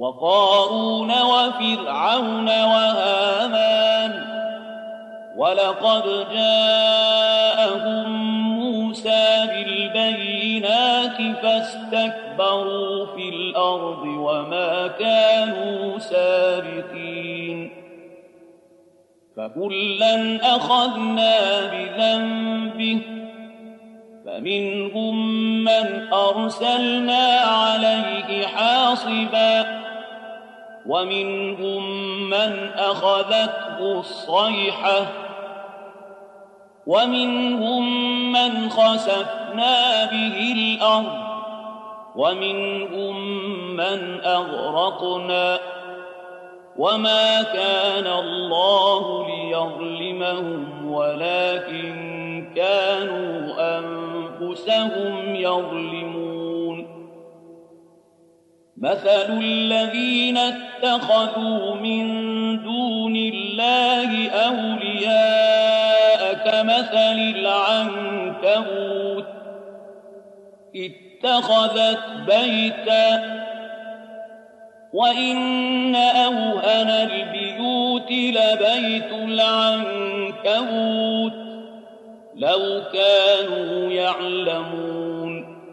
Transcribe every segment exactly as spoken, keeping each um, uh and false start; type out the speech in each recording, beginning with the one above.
وقارون وفرعون وهامان ولقد جاءهم موسى بالبينات فاستكبروا في الأرض وما كانوا سابقين فكلا أخذنا بذنبه فمنهم من أرسلنا عليه حاصبا ومنهم من أخذته الصيحة ومنهم من خسفنا به الأرض ومنهم من أغرقنا وما كان الله ليظلمهم ولكن كانوا أنفسهم يظلمون مثل الذين اتخذوا من دون الله أولياء كمثل العنكبوت اتخذت بيتا وإن أوهن البيوت لبيت العنكبوت لو كانوا يعلمون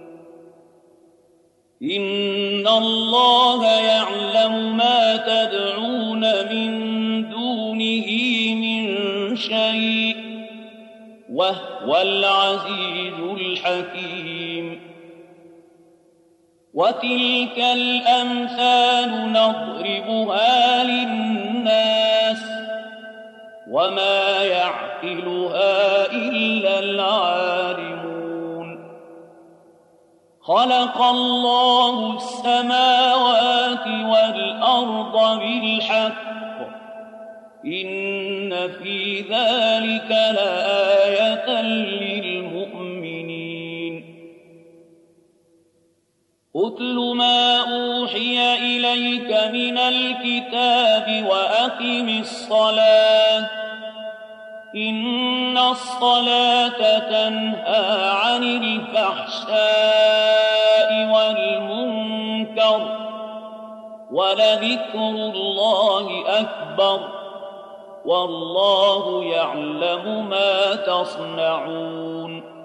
إن الله يعلم ما تدعون من دونه من شيء وهو العزيز الحكيم وتلك الأمثال نضربها للناس وما يعقلها إلا العالمون خلق الله السماوات والأرض بالحق إن في ذلك لآية للمؤمنين أتل ما أوحي إليك من الكتاب وأقم الصلاة إن الصلاة تنهى عن الفحشاء والمنكر ولذكر الله أكبر والله يعلم ما تصنعون